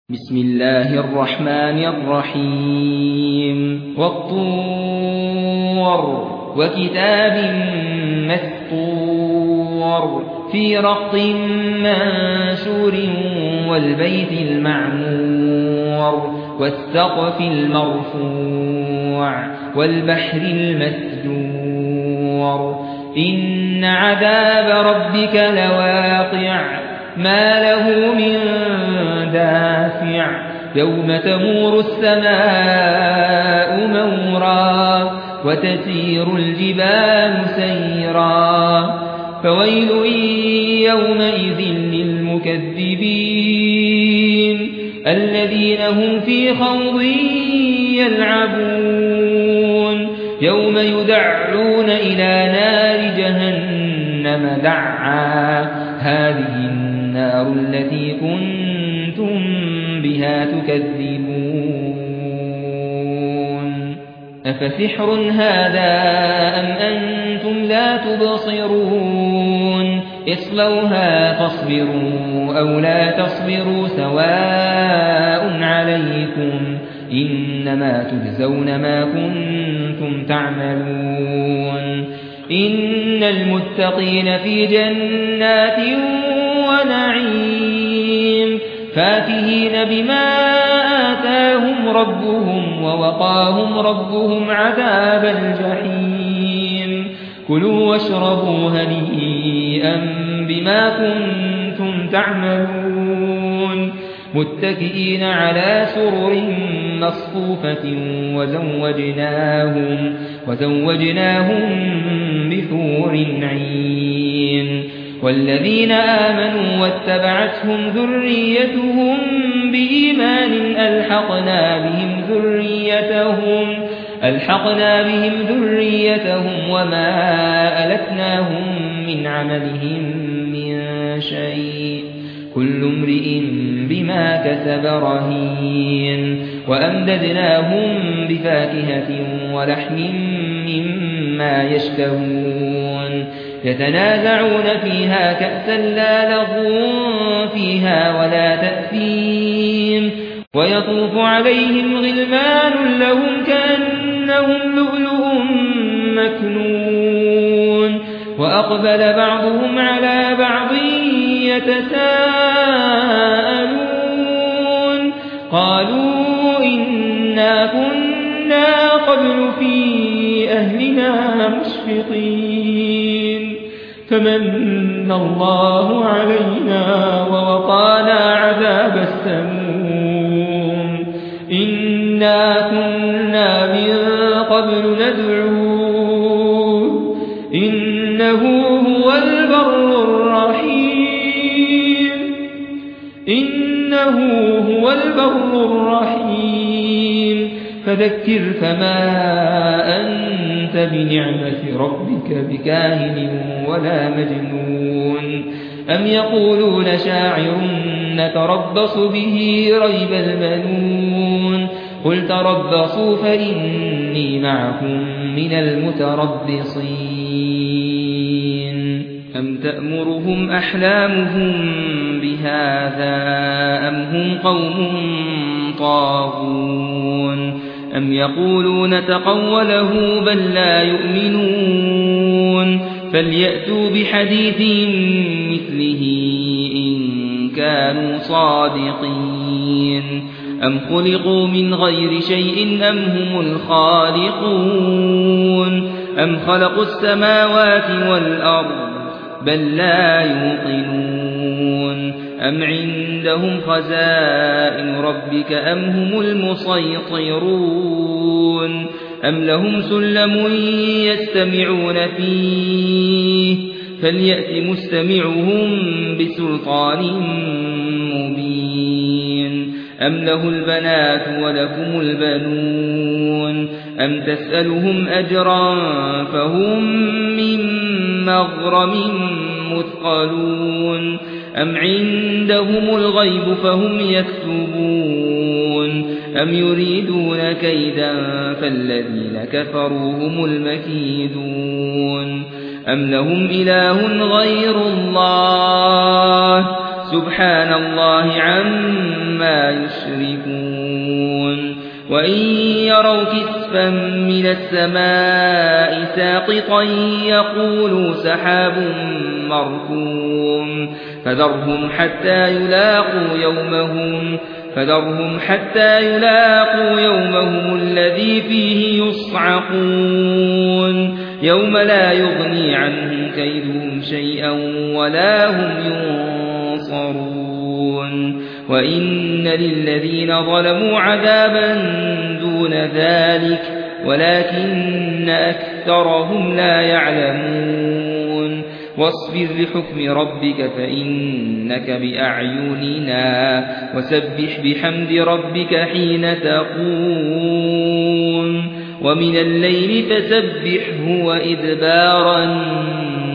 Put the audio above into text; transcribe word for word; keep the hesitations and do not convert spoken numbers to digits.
بسم الله الرحمن الرحيم والطور وكتاب مسطور في رق منشور والبيت المعمور والسقف المرفوع والبحر المسجور إن عذاب ربك لواقع ما له من دافع يوم تمور السماء مورا وتسير الجبال سيرا فويل يومئذ للمكذبين الذين هم في خوض يلعبون يوم يدعون إلى نار جهنم دعا هذه النار التي كنتم بها تكذبون أفسحر هذا أم أنتم لا تبصرون اصلوها فاصبروا أو لا تصبروا سواء عليكم إنما تجزون ما كنتم تعملون إن المتقين في جنات ونعيم فاكهين بما آتاهم ربهم ووقاهم ربهم عذاب الجحيم كلوا واشربوا هنيئا بما كنتم تعملون متكئين على سرر مصفوفة وزوجناهم, وزوجناهم بحور عين والذين آمنوا واتبعتهم ذريتهم بإيمان ألحقنا بهم ذريتهم ألحقنا بهم ذريتهم وما ألتناهم من عملهم من شيء كل امرئ بما كسب رهين وأمددناهم بفاكهة ولحم مما يشتهون يتنازعون فيها كأسا لا لغو فيها ولا تأثيم ويطوف عليهم غلمان لهم كأنهم لؤلؤ مكنون وأقبل بعضهم على بعض يتساءلون قالوا إنا كنا قبل في أهلنا مشفقين فمن الله علينا ووقانا عذاب السموم إنا كنا من قبل ندعوه إنه هو البر الرحيم إنه هو البر الرحيم فذكر فما أنت بنعمة ربك بكاهن ولا مجنون أم يقولون شاعر نتربص به ريب المنون قل تربصوا فإني معكم من المتربصين أم تأمرهم أحلامهم بهذا أم هم قوم طاغون أم يقولون تقوله بل لا يؤمنون فليأتوا بحديث مثله إن كانوا صادقين أم خلقوا من غير شيء أم هم الخالقون أم خلقوا السماوات والأرض بل لا يوقنون أم عندهم خزائن ربك أم هم المسيطرون أم لهم سلم يستمعون فيه فليأت مستمعهم بسلطان مبين أم له البنات ولكم البنون أم تسألهم أجرا فهم من مغرم مثقلون أم عندهم الغيب فهم يكتبون أم يريدون كيدا فالذين كفروا هم المكيدون أم لهم إله غير الله سبحان الله عما يشركون وإن يروا كسفا من السماء ساقطا يقولوا سحاب مركوم فذرهم حتى يلاقوا يومهم فذرهم حتى يلاقوا يومهم الذي فيه يصعقون يوم لا يغني عنهم كيدهم شيئا ولا هم ينصرون وإن للذين ظلموا عذابا دون ذلك ولكن أكثرهم لا يعلمون واصبر لحكم ربك فإنك بأعيننا وسبح بحمد ربك حين تقوم ومن الليل فسبحه وإدبار